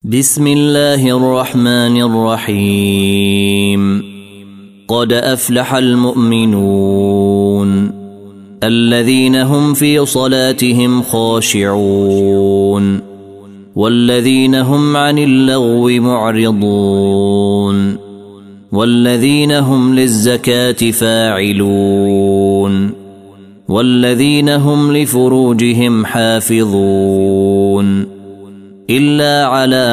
بسم الله الرحمن الرحيم. قد أفلح المؤمنون الذين هم في صلاتهم خاشعون والذين هم عن اللغو معرضون والذين هم للزكاة فاعلون والذين هم لفروجهم حافظون إلا على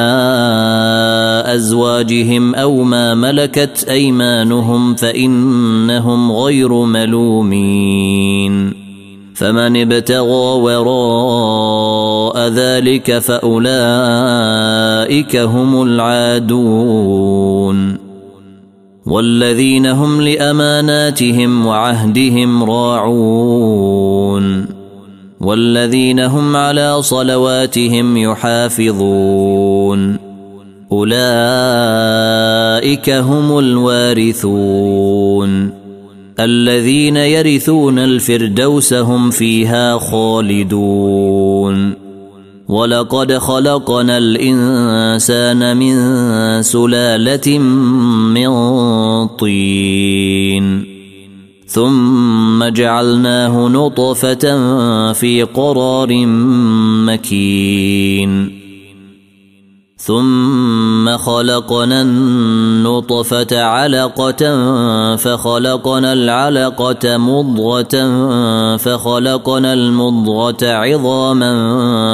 أزواجهم أو ما ملكت أيمانهم فإنهم غير ملومين. فمن ابتغى وراء ذلك فأولئك هم العادون والذين هم لأماناتهم وعهدهم راعون والذين هم على صلواتهم يحافظون أولئك هم الوارثون الذين يرثون الفردوس هم فيها خالدون. ولقد خلقنا الإنسان من سلالة من طين ثم جعلناه نطفة في قرار مكين ثم خلقنا النطفة علقة فخلقنا العلقة مضغة فخلقنا المضغة عظاما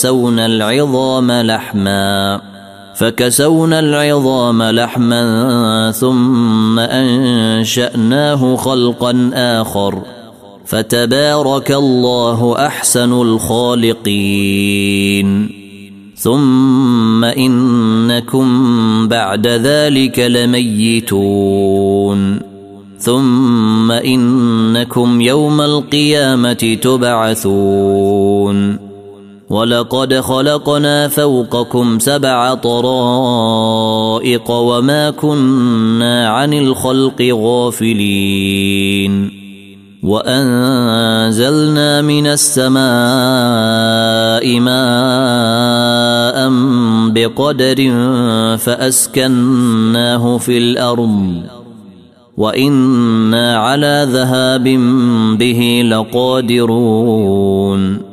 فكسونا العظام لحما ثم أنشأناه خلقا آخر فتبارك الله أحسن الخالقين. ثم إنكم بعد ذلك لميتون ثم إنكم يوم القيامة تبعثون. ولقد خلقنا فوقكم 7 طرائق وما كنا عن الخلق غافلين. وأنزلنا من السماء ماء بقدر فأسكناه في الأرض وإنا على ذهاب به لقادرون.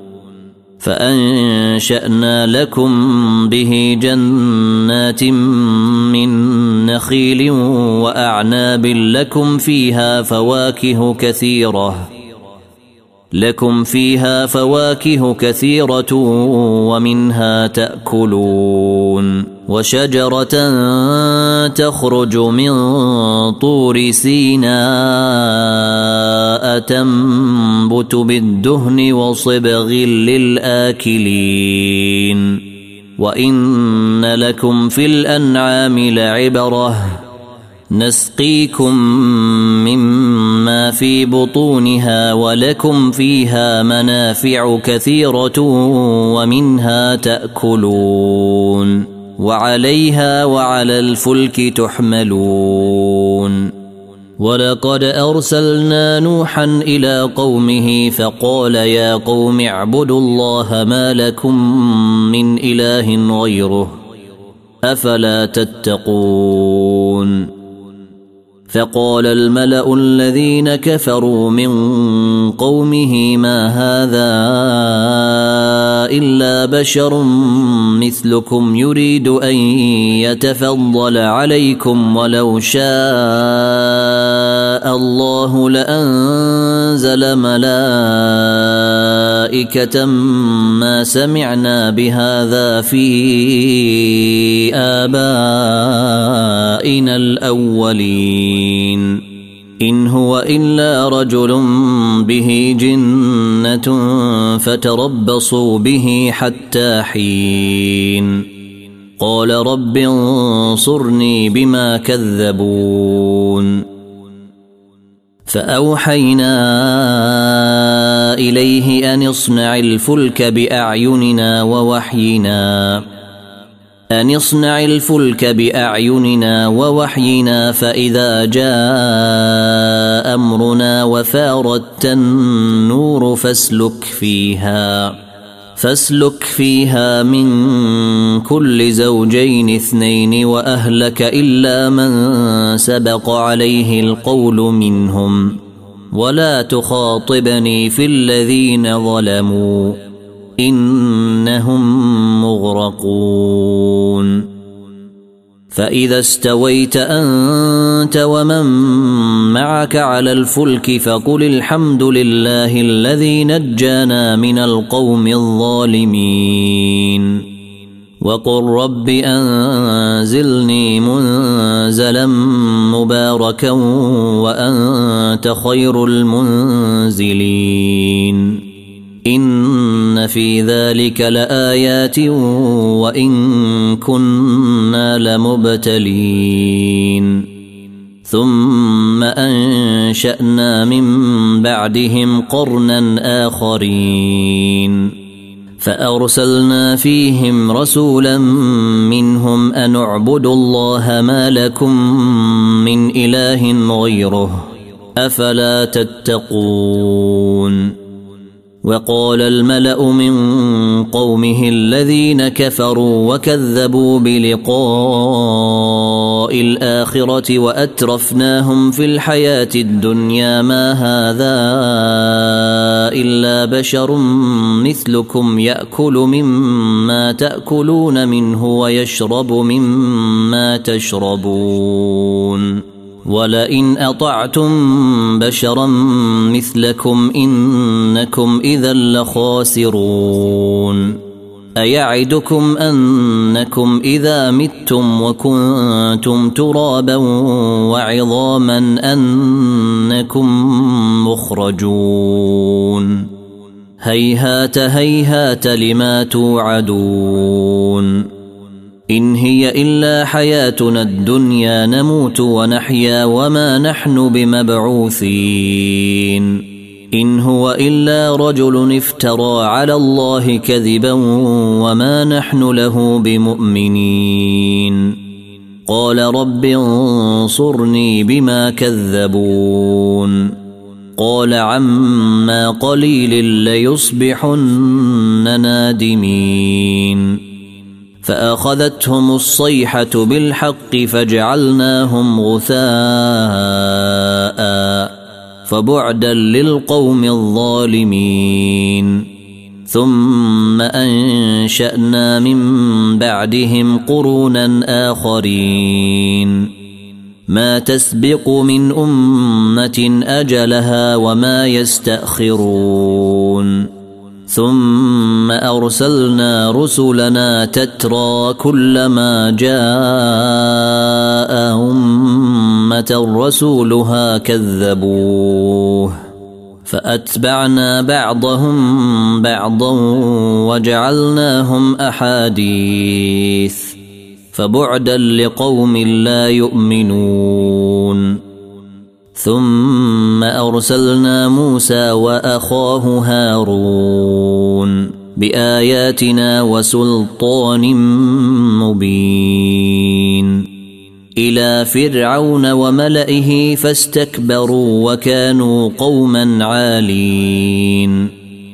فأنشأنا لكم به جنات من نخيل وأعناب لكم فيها فواكه كثيرة ومنها تأكلون. وشجرة تخرج من طور سيناء تنبت بالدهن وصبغ للآكلين. وإن لكم في الأنعام لعبرة نسقيكم مما في بطونها ولكم فيها منافع كثيرة ومنها تأكلون وعليها وعلى الفلك تحملون. ولقد أرسلنا نوحا إلى قومه فقال يا قوم اعبدوا الله ما لكم من إله غيره أفلا تتقون. فقال الملأ الذين كفروا من قومه ما هذا إلا بشر مثلكم يريد أن يتفضل عليكم ولو شاء الله لأنزل ملائكة ما سمعنا بهذا في آبائنا الأولين إن هو إلا رجل به جنة فتربصوا به حتى حين. قال رب انصرني بما كذبون. فأوحينا إليه أن اصنع الفلك بأعيننا ووحينا فإذا جاء أمرنا وفارت النور فاسلك فاسلك فيها من كل زوجين 2 وأهلك إلا من سبق عليه القول منهم ولا تخاطبني في الذين ظلموا إنهم مغرقون. فإذا استويت أنت ومن معك على الفلك فقل الحمد لله الذي نجانا من القوم الظالمين وقل رب أنزلني منزلا مباركا وأنت خير المنزلين. إن في ذلك لآيات وإن كنا لمبتلين. ثم أنشأنا من بعدهم قرنا آخرين فأرسلنا فيهم رسولا منهم أن اعبدوا الله ما لكم من إله غيره أفلا تتقون. وقال الملأ من قومه الذين كفروا وكذبوا بلقاء الآخرة وأترفناهم في الحياة الدنيا ما هذا إلا بشر مثلكم يأكل مما تأكلون منه ويشرب مما تشربون ولئن أطعتم بشرا مثلكم إنكم إذا لخاسرون. أيعدكم أنكم إذا متم وكنتم ترابا وعظاما أنكم مخرجون. هيهات هيهات لما توعدون. إن هي إلا حياتنا الدنيا نموت ونحيا وما نحن بمبعوثين. إن هو إلا رجل افترى على الله كذبا وما نحن له بمؤمنين. قال رب انصرني بما كذبون. قال عما قليل ليصبحن نادمين. فأخذتهم الصيحة بالحق فجعلناهم غثاء فبعدا للقوم الظالمين. ثم أنشأنا من بعدهم قرونا آخرين ما تسبق من أمة أجلها وما يستأخرون. ثم أرسلنا رسلنا تترى كلما جاء أمة رسولها كذبوه فأتبعنا بعضهم بعضا وجعلناهم أحاديث فبعدا لقوم لا يؤمنون. ثم أرسلنا موسى وأخاه هارون بآياتنا وسلطان مبين إلى فرعون وملئه فاستكبروا وكانوا قوما عالين.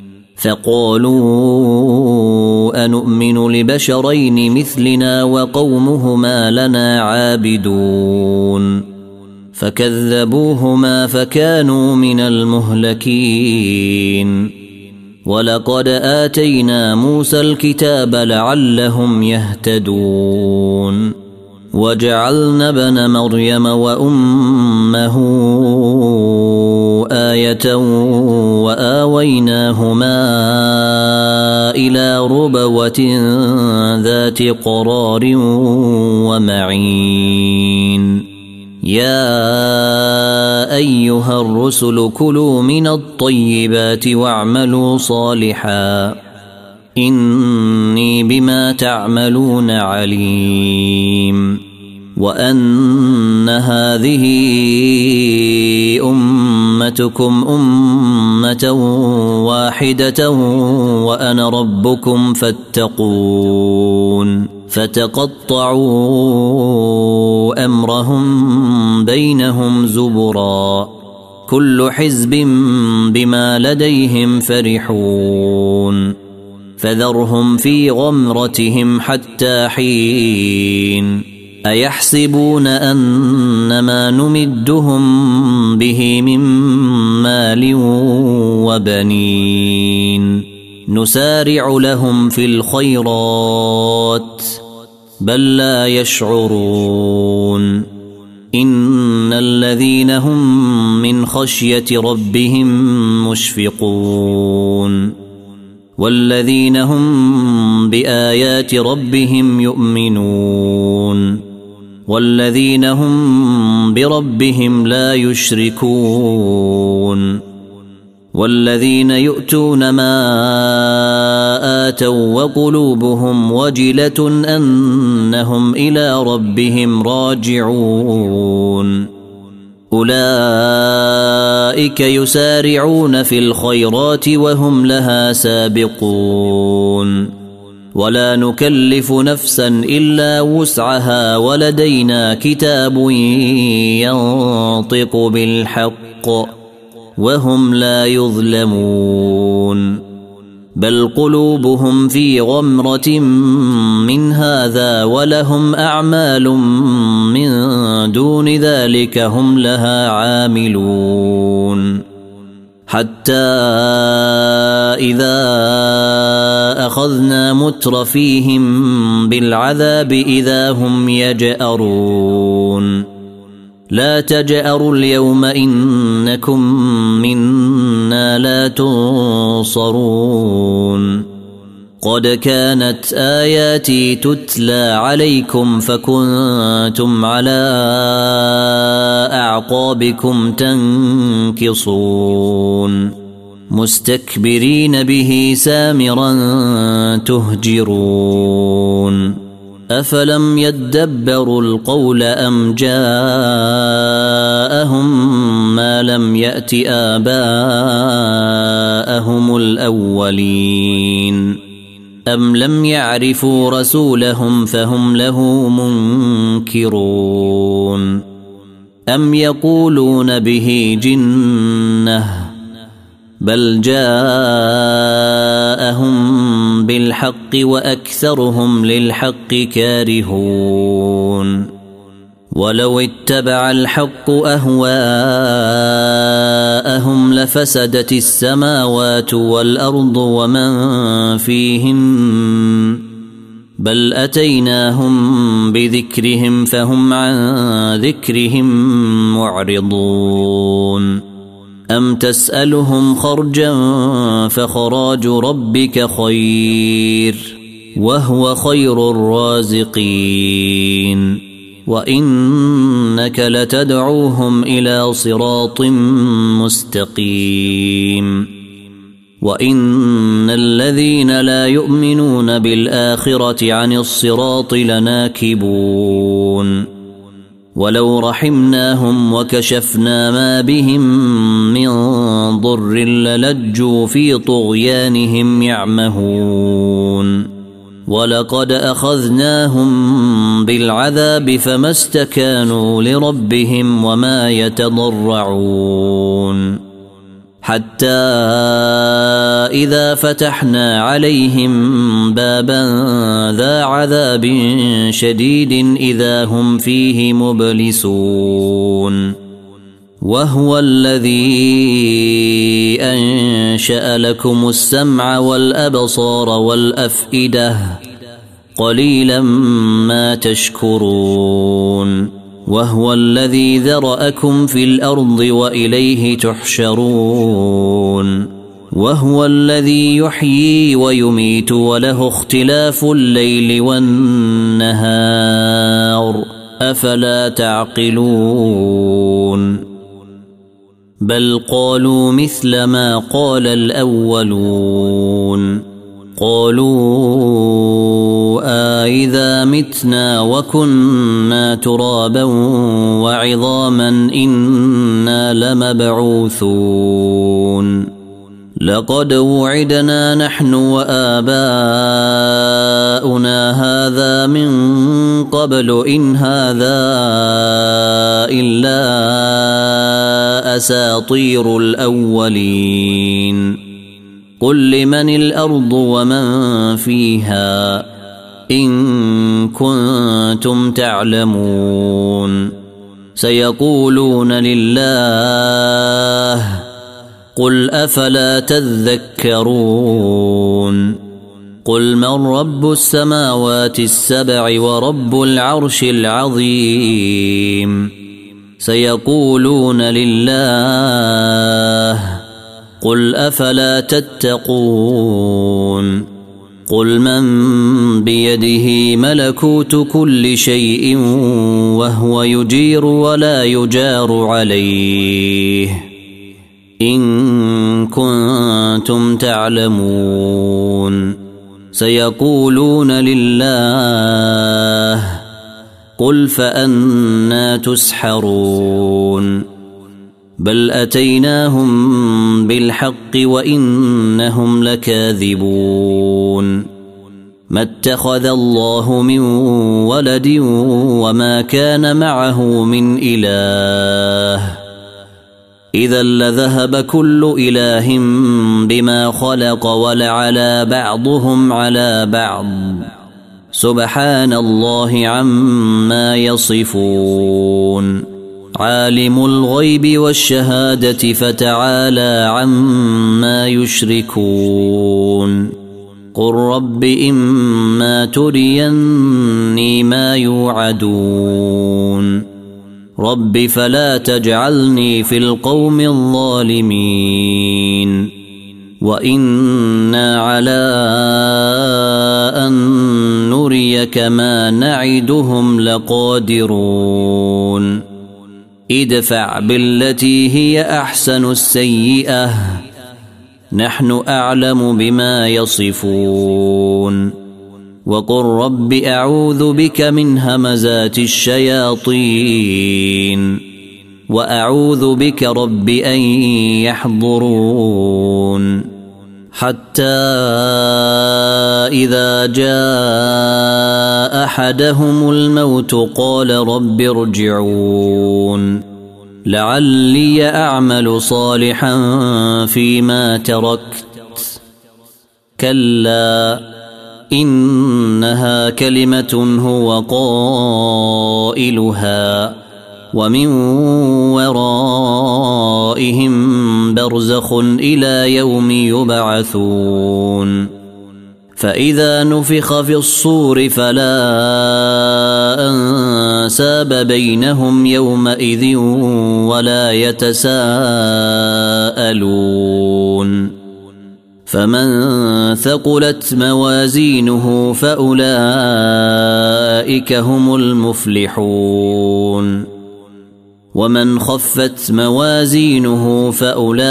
فقالوا أنؤمن لبشرين مثلنا وقومهما لنا عابدون. فكذبوهما فكانوا من المهلكين. ولقد آتينا موسى الكتاب لعلهم يهتدون. وجعلنا ابن مريم وأمه آية وآويناهما إلى ربوة ذات قرار ومعين. يا أيها الرسل كلوا من الطيبات واعملوا صالحا إني بما تعملون عليم. وأن هذه أمتكم أمة واحدة وأنا ربكم فاتقون. فتقطعوا أمرهم بينهم زبرا كل حزب بما لديهم فرحون. فذرهم في غمرتهم حتى حين أيحسبون أنما نمدهم به من مال وبنين نسارع لهم في الخيرات بل لا يشعرون إن الذين هم من خشية ربهم مشفقون والذين هم بآيات ربهم يؤمنون والذين هم بربهم لا يشركون والذين يؤتون ما آتوا وقلوبهم وجلة أنهم إلى ربهم راجعون أولئك يسارعون في الخيرات وهم لها سابقون ولا نكلف نفسا إلا وسعها ولدينا كتاب ينطق بالحق وهم لا يظلمون بل قلوبهم في غمرة من هذا ولهم أعمال من دون ذلك هم لها عاملون حتى إذا أخذنا مترفيهم بالعذاب إذا هم يجأرون لا تجأروا اليوم إنكم منا لا تنصرون قد كانت آياتي تتلى عليكم فكنتم على أعقابكم تنكصون مستكبرين به سامرا تهجرون أفلم يدبروا القول أم جاءهم ما لم يأت آباءهم الأولين أم لم يعرفوا رسولهم فهم له منكرون أم يقولون به جنة بل جاءهم بالحق وأكثرهم للحق كارهون ولو اتبع الحق أهواءهم لفسدت السماوات والأرض ومن فيهن بل أتيناهم بذكرهم فهم عن ذكرهم معرضون أم تسألهم خرجا فخراج ربك خير وهو خير الرازقين وإنك لتدعوهم إلى صراط مستقيم وإن الذين لا يؤمنون بالآخرة عن الصراط لناكبون ولو رحمناهم وكشفنا ما بهم من ضر للجوا في طغيانهم يعمهون ولقد أخذناهم بالعذاب فما استكانوا لربهم وما يتضرعون حتى إذا فتحنا عليهم بابا ذا عذاب شديد إذا هم فيه مبلسون وهو الذي أنشأ لكم السمع والأبصار والأفئدة قليلا ما تشكرون وهو الذي ذرأكم في الأرض وإليه تحشرون وهو الذي يحيي ويميت وله اختلاف الليل والنهار أفلا تعقلون بل قالوا مثل ما قال الأولون قالوا أإذا متنا وكنا ترابا وعظاما إنا لمبعوثون لقد وعدنا نحن وآباؤنا هذا من قبل إن هذا إلا أساطير الأولين قل لمن الأرض ومن فيها إن كنتم تعلمون سيقولون لله قل أفلا تذكرون قل من رب السماوات السبع ورب العرش العظيم سيقولون لله قل أفلا تتقون قل من بيده ملكوت كل شيء وهو يجير ولا يجار عليه إن كنتم تعلمون سيقولون لله قل فأنى تسحرون بل أتيناهم بالحق وإنهم لكاذبون ما اتخذ الله من ولد وما كان معه من إله إذا لذهب كل إله بما خلق ولعلى بعضهم على بعض سبحان الله عما يصفون عالم الغيب والشهادة فتعالى عما يشركون قل رب إما تريني ما يوعدون رب فلا تجعلني في القوم الظالمين وإنا على أن نريك ما نعدهم لقادرون ادفع بالتي هي أحسن السيئة نحن أعلم بما يصفون وقل رب أعوذ بك من همزات الشياطين وأعوذ بك رب أن يحضرون حتى إذا جاء أحدهم الموت قال رب ارجعون لعلي أعمل صالحا فيما تركت كلا إنها كلمة هو قائلها ومن ورائهم برزخ إلى يوم يبعثون فإذا نفخ في الصور فلا أنساب بينهم يومئذ ولا يتساءلون فمن ثقلت موازينه فأولئك هم المفلحون ومن خفت موازينه فأولئك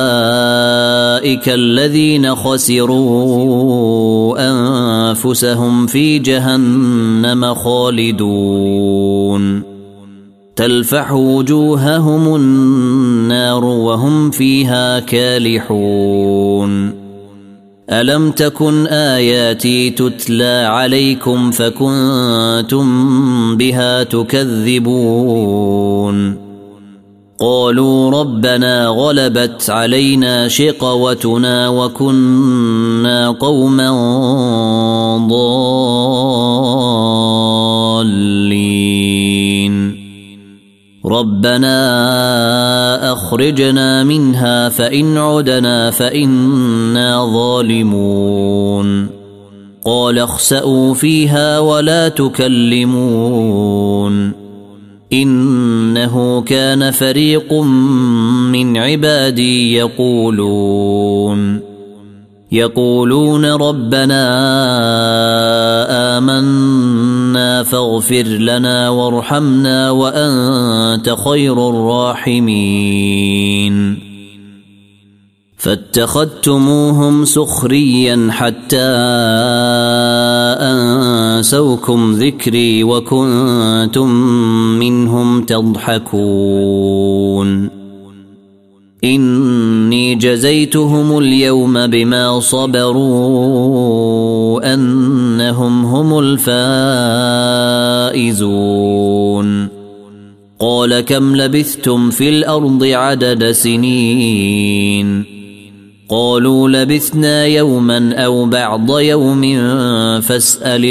الذين خسروا أنفسهم في جهنم خالدون تلفح وجوههم النار وهم فيها كالحون ألم تكن آياتي تتلى عليكم فكنتم بها تكذبون قالوا ربنا غلبت علينا شقوتنا وكنا قوما ضالين ربنا أخرجنا منها فإن عدنا فإنا ظالمون قال اخسئوا فيها ولا تكلمون إنه كان فريق من عبادي يقولون ربنا آمنا فاغفر لنا وارحمنا وأنت خير الراحمين فاتخذتموهم سخريا حتى أنسوكم ذكري وكنتم منهم تضحكون إني جزيتهم اليوم بما صبروا أنهم هم الفائزون قال كم لبثتم في الأرض عدد سنين قالوا لبثنا يوما أو بعض يوم فاسأل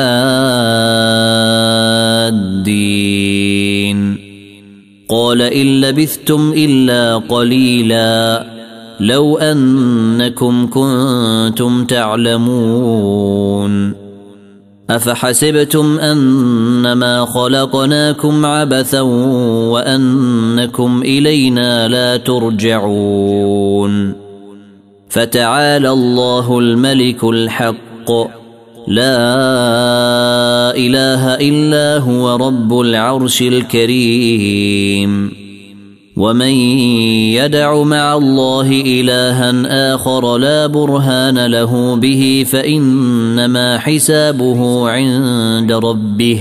العادين قال إن لبثتم إلا قليلا لو أنكم كنتم تعلمون أفحسبتم أنما خلقناكم عبثا وأنكم إلينا لا ترجعون فتعالى الله الملك الحق لا إله إلا هو رب العرش الكريم ومن يدع مع الله إلها آخر لا برهان له به فإنما حسابه عند ربه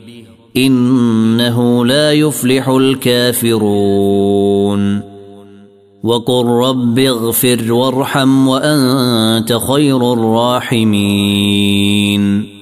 إنه لا يفلح الكافرون وقل رب اغفر وارحم وأنت خير الراحمين